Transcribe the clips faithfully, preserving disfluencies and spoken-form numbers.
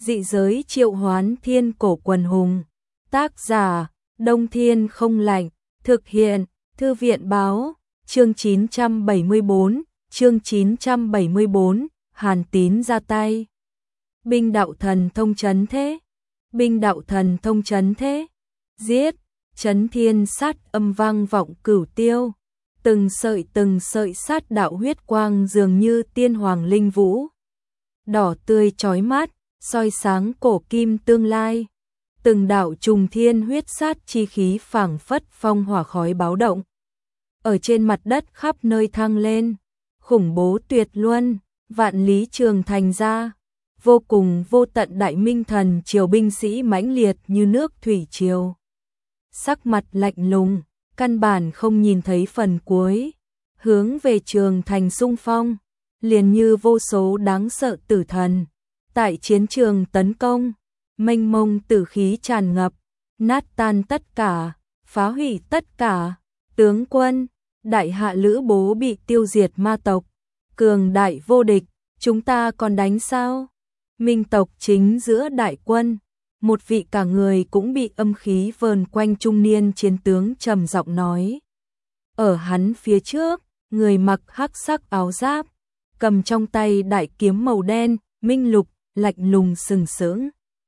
Dị giới triệu hoán thiên cổ quần hùng. Tác giả, Đông Thiên Không Lạnh. Thực hiện, Thư viện Báo. Chương chín trăm bảy mươi bốn, chương chín trăm bảy mươi bốn, Hàn Tín ra tay. Binh đạo thần thông chấn thế. Binh đạo thần thông chấn thế. Giết, chấn thiên sát âm vang vọng cửu tiêu. Từng sợi từng sợi sát đạo huyết quang dường như tiên hoàng linh vũ. Đỏ tươi chói mắt, soi sáng cổ kim tương lai. Từng đạo trùng thiên huyết sát chi khí phảng phất phong hỏa khói báo động. Ở trên mặt đất khắp nơi thăng lên, khủng bố tuyệt luân, vạn lý trường thành ra, vô cùng vô tận đại minh thần triều binh sĩ mãnh liệt như nước thủy triều. Sắc mặt lạnh lùng, căn bản không nhìn thấy phần cuối, hướng về trường thành xung phong, liền như vô số đáng sợ tử thần. Tại chiến trường tấn công, mênh mông tử khí tràn ngập, nát tan tất cả, phá hủy tất cả. Tướng quân, đại hạ Lữ Bố bị tiêu diệt ma tộc, cường đại vô địch, chúng ta còn đánh sao? Minh tộc chính giữa đại quân, một vị cả người cũng bị âm khí vờn quanh trung niên chiến tướng trầm giọng nói. Ở hắn phía trước, người mặc hắc sắc áo giáp, cầm trong tay đại kiếm màu đen, minh lục, lạnh lùng sừng sững.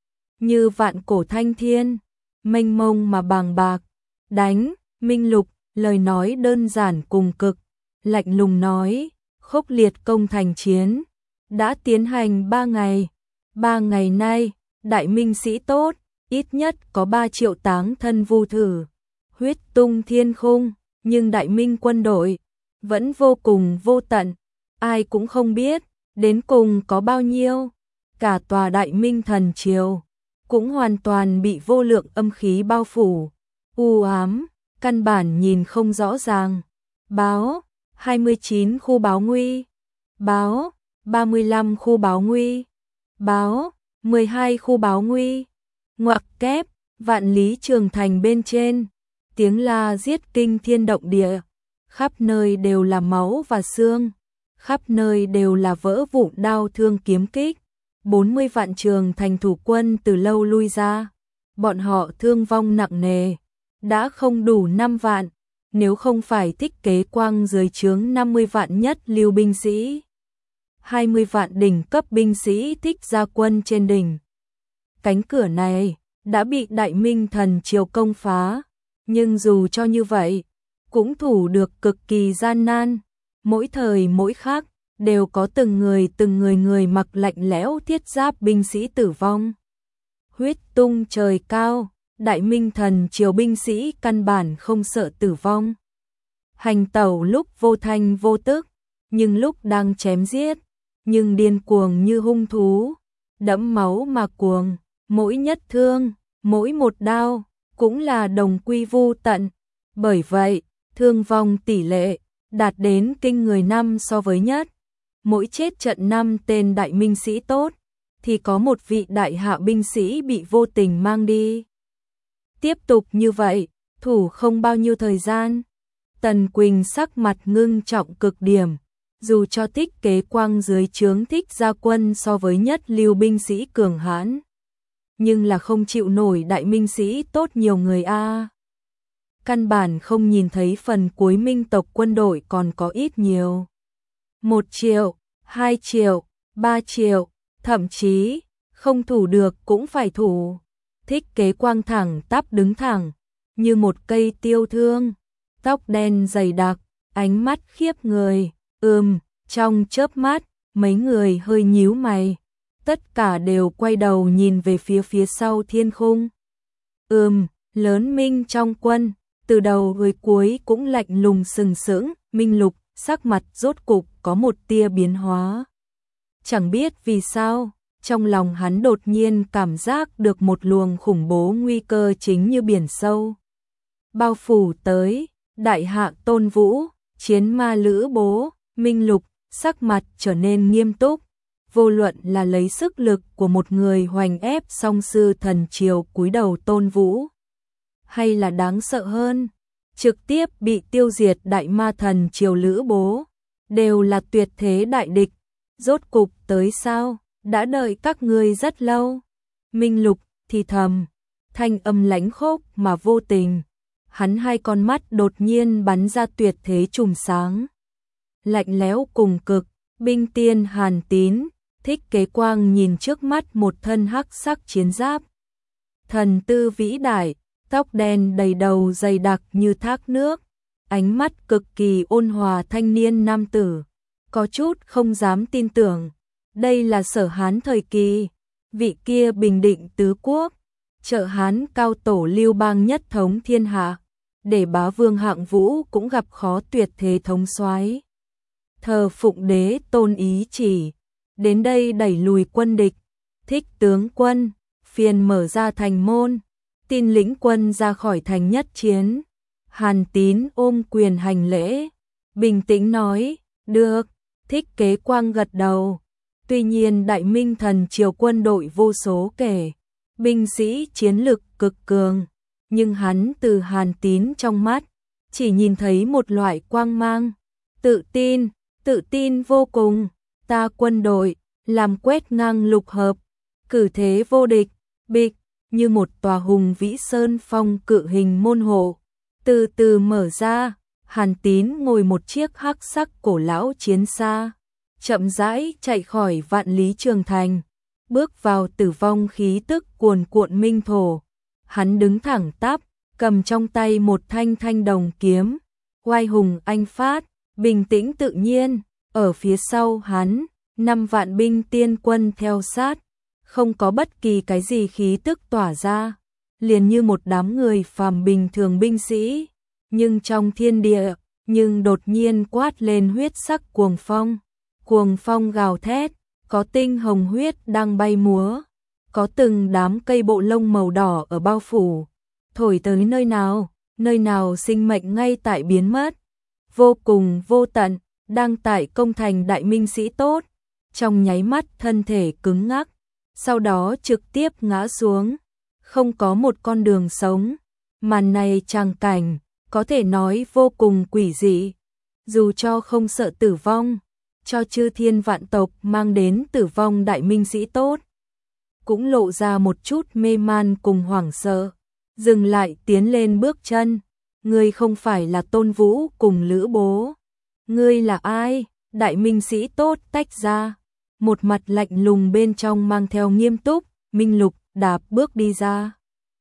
Như vạn cổ thanh thiên, mênh mông mà bàng bạc. Đánh, minh lục, lời nói đơn giản cùng cực, lạnh lùng nói, khốc liệt công thành chiến, đã tiến hành ba ngày. Ba ngày nay, đại minh sĩ tốt, ít nhất có ba triệu táng thân vu thử, huyết tung thiên khung, nhưng đại minh quân đội vẫn vô cùng vô tận, ai cũng không biết, đến cùng có bao nhiêu. Cả tòa đại minh thần triều cũng hoàn toàn bị vô lượng âm khí bao phủ, u ám, căn bản nhìn không rõ ràng. Báo, hai mươi chín khu báo nguy. Báo, ba mươi lăm khu báo nguy. Báo, mười hai khu báo nguy. Ngoặc kép, vạn lý trường thành bên trên, tiếng la giết kinh thiên động địa, khắp nơi đều là máu và xương, khắp nơi đều là vỡ vụn đao thương kiếm kích. bốn mươi vạn trường thành thủ quân từ lâu lui ra, bọn họ thương vong nặng nề, đã không đủ năm vạn, nếu không phải Thích Kế Quang dưới trướng năm mươi vạn nhất lưu binh sĩ, hai mươi vạn đỉnh cấp binh sĩ thích gia quân trên đỉnh. Cánh cửa này đã bị đại minh thần triều công phá, nhưng dù cho như vậy, cũng thủ được cực kỳ gian nan, mỗi thời mỗi khác. Đều có từng người từng người người mặc lạnh lẽo thiết giáp binh sĩ tử vong. Huyết tung trời cao, đại minh thần triều binh sĩ căn bản không sợ tử vong. Hành tẩu lúc vô thanh vô tức, nhưng lúc đang chém giết, nhưng điên cuồng như hung thú, đẫm máu mà cuồng, mỗi nhất thương, mỗi một đao, cũng là đồng quy vu tận. Bởi vậy, thương vong tỷ lệ đạt đến kinh người năm so với nhất. Mỗi chết trận năm tên đại minh sĩ tốt, thì có một vị đại hạ binh sĩ bị vô tình mang đi. Tiếp tục như vậy, thủ không bao nhiêu thời gian. Tần Quỳnh sắc mặt ngưng trọng cực điểm, dù cho Thích Kế Quang dưới trướng thích gia quân so với nhất lưu binh sĩ cường hãn, nhưng là không chịu nổi đại minh sĩ tốt nhiều người a. Căn bản không nhìn thấy phần cuối minh tộc quân đội còn có ít nhiều. Một triệu, hai triệu, ba triệu, thậm chí không thủ được cũng phải thủ. Thích Kế Quang thẳng tắp đứng thẳng, như một cây tiêu thương, tóc đen dày đặc, ánh mắt khiếp người. Ừm, trong chớp mắt, mấy người hơi nhíu mày, tất cả đều quay đầu nhìn về phía phía sau thiên khung. Ừm, lớn minh trong quân, từ đầu tới cuối cũng lạnh lùng sừng sững, minh lục, sắc mặt rốt cục có một tia biến hóa. Chẳng biết vì sao, trong lòng hắn đột nhiên cảm giác được một luồng khủng bố nguy cơ chính như biển sâu bao phủ tới. Đại hạ Tôn Vũ, chiến ma Lữ Bố, minh lục, sắc mặt trở nên nghiêm túc, vô luận là lấy sức lực của một người hoành ép song sư thần triều cúi đầu Tôn Vũ, hay là đáng sợ hơn, trực tiếp bị tiêu diệt đại ma thần triều Lữ Bố, đều là tuyệt thế đại địch. Rốt cục tới sao? đã đợi các ngươi rất lâu. Minh Lục thì thầm, thanh âm lãnh khốc mà vô tình. Hắn hai con mắt đột nhiên bắn ra tuyệt thế trùm sáng. Lạnh lẽo cùng cực, binh tiên Hàn Tín, Thích Kế Quang nhìn trước mắt một thân hắc sắc chiến giáp. Thần tư vĩ đại, tóc đen đầy đầu dày đặc như thác nước, ánh mắt cực kỳ ôn hòa thanh niên nam tử. Có chút không dám tin tưởng, đây là Sở Hán thời kỳ, vị kia bình định tứ quốc, trợ Hán cao tổ Lưu Bang nhất thống thiên hạ, để bá vương hạng vũ cũng gặp khó tuyệt thế thống soái. Thờ phụng đế tôn ý chỉ, đến đây đẩy lùi quân địch. Thích tướng quân, phiền mở ra thành môn, tin lĩnh quân ra khỏi thành nhất chiến. Hàn Tín ôm quyền hành lễ, bình tĩnh nói, được. Thích Kế Quang gật đầu. Tuy nhiên Đại Minh thần triều quân đội vô số kể, binh sĩ chiến lực cực cường, nhưng hắn từ Hàn Tín trong mắt chỉ nhìn thấy một loại quang mang, tự tin, tự tin vô cùng. Ta quân đội làm quét ngang lục hợp, cử thế vô địch, bịch như một tòa hùng vĩ sơn phong cự hình môn hộ từ từ mở ra. Hàn Tín ngồi một chiếc hắc sắc cổ lão chiến xa, chậm rãi chạy khỏi vạn lý trường thành, bước vào tử vong khí tức cuồn cuộn minh thổ. Hắn đứng thẳng tắp, cầm trong tay một thanh thanh đồng kiếm, oai hùng anh phát, bình tĩnh tự nhiên. Ở phía sau hắn, năm vạn binh tiên quân theo sát, không có bất kỳ cái gì khí tức tỏa ra, liền như một đám người phàm bình thường binh sĩ. Nhưng trong thiên địa, nhưng đột nhiên quát lên huyết sắc cuồng phong. Cuồng phong gào thét, có tinh hồng huyết đang bay múa, có từng đám cây bộ lông màu đỏ ở bao phủ, thổi tới nơi nào, nơi nào sinh mệnh ngay tại biến mất. Vô cùng vô tận, đang tại công thành Đại Minh sĩ tốt, trong nháy mắt thân thể cứng ngắc, sau đó trực tiếp ngã xuống, không có một con đường sống. Màn này tràng cảnh, có thể nói vô cùng quỷ dị, dù cho không sợ tử vong, cho chư thiên vạn tộc mang đến tử vong Đại Minh sĩ tốt, cũng lộ ra một chút mê man cùng hoảng sợ, dừng lại tiến lên bước chân. Ngươi không phải là Tôn Vũ cùng Lữ Bố, ngươi là ai? Đại Minh sĩ tốt tách ra, một mặt lạnh lùng bên trong mang theo nghiêm túc. Minh Lục đạp bước đi ra,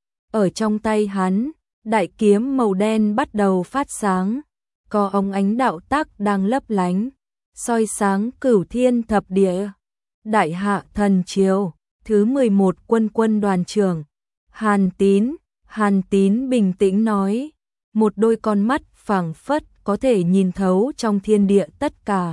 ở trong tay hắn, đại kiếm màu đen bắt đầu phát sáng, có ống ánh đạo tắc đang lấp lánh, soi sáng cửu thiên thập địa. Đại hạ thần triều, thứ mười một quân quân đoàn trưởng, Hàn Tín. Hàn Tín bình tĩnh nói, một đôi con mắt phảng phất có thể nhìn thấu trong thiên địa tất cả,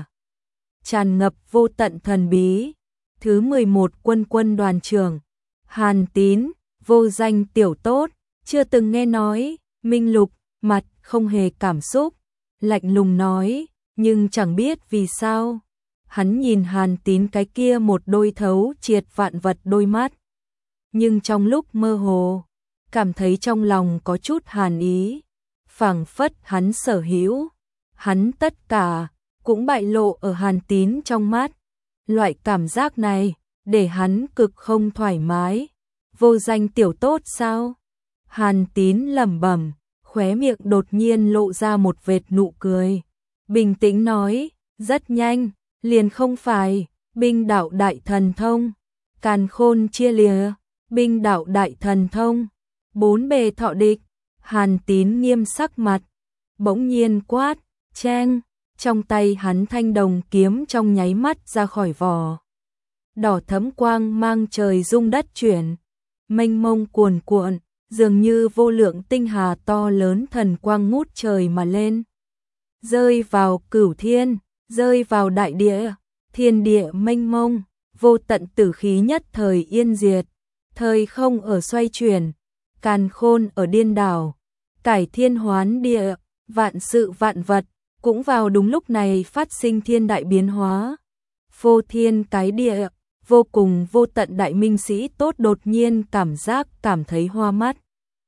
tràn ngập vô tận thần bí. Thứ mười một quân quân đoàn trưởng, Hàn Tín, vô danh tiểu tốt, chưa từng nghe nói. Minh Lục, mặt không hề cảm xúc, lạnh lùng nói, nhưng chẳng biết vì sao, hắn nhìn Hàn Tín cái kia một đôi thấu triệt vạn vật đôi mắt, nhưng trong lúc mơ hồ, cảm thấy trong lòng có chút hàn ý, phảng phất hắn sở hữu, hắn tất cả, cũng bại lộ ở Hàn Tín trong mắt. Loại cảm giác này, để hắn cực không thoải mái. Vô danh tiểu tốt sao? Hàn Tín lẩm bẩm, khóe miệng đột nhiên lộ ra một vệt nụ cười. Bình tĩnh nói, rất nhanh, liền không phải, binh đạo đại thần thông, càn khôn chia lìa, binh đạo đại thần thông, bốn bề thọ địch. Hàn Tín nghiêm sắc mặt, bỗng nhiên quát, cheng, trong tay hắn thanh đồng kiếm trong nháy mắt ra khỏi vỏ. Đỏ thẫm quang mang trời rung đất chuyển, mênh mông cuồn cuộn, dường như vô lượng tinh hà to lớn thần quang ngút trời mà lên. Rơi vào cửu thiên, rơi vào đại địa, thiên địa mênh mông, vô tận tử khí nhất thời yên diệt, thời không ở xoay chuyển, càn khôn ở điên đảo, cải thiên hoán địa, vạn sự vạn vật, cũng vào đúng lúc này phát sinh thiên đại biến hóa. Phô thiên cái địa, vô cùng vô tận Đại Minh sĩ tốt đột nhiên cảm giác cảm thấy hoa mắt.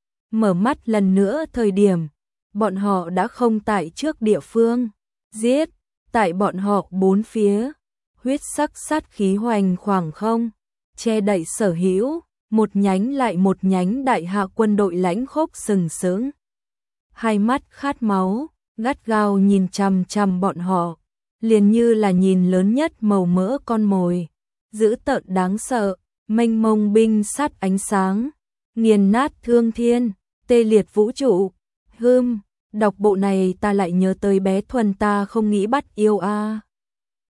Mở mắt lần nữa thời điểm, bọn họ đã không tại trước địa phương, giết, tại bọn họ bốn phía, huyết sắc sát khí hoành khoảng không, che đậy sở hữu, một nhánh lại một nhánh đại hạ quân đội lãnh khốc sừng sững. Hai mắt khát máu, gắt gao nhìn chằm chằm bọn họ, liền như là nhìn lớn nhất màu mỡ con mồi, dữ tợn đáng sợ, mênh mông binh sát ánh sáng, nghiền nát thương thiên, tê liệt vũ trụ. Hừm, đọc bộ này ta lại nhớ tới bé Thuần ta không nghĩ bắt yêu a.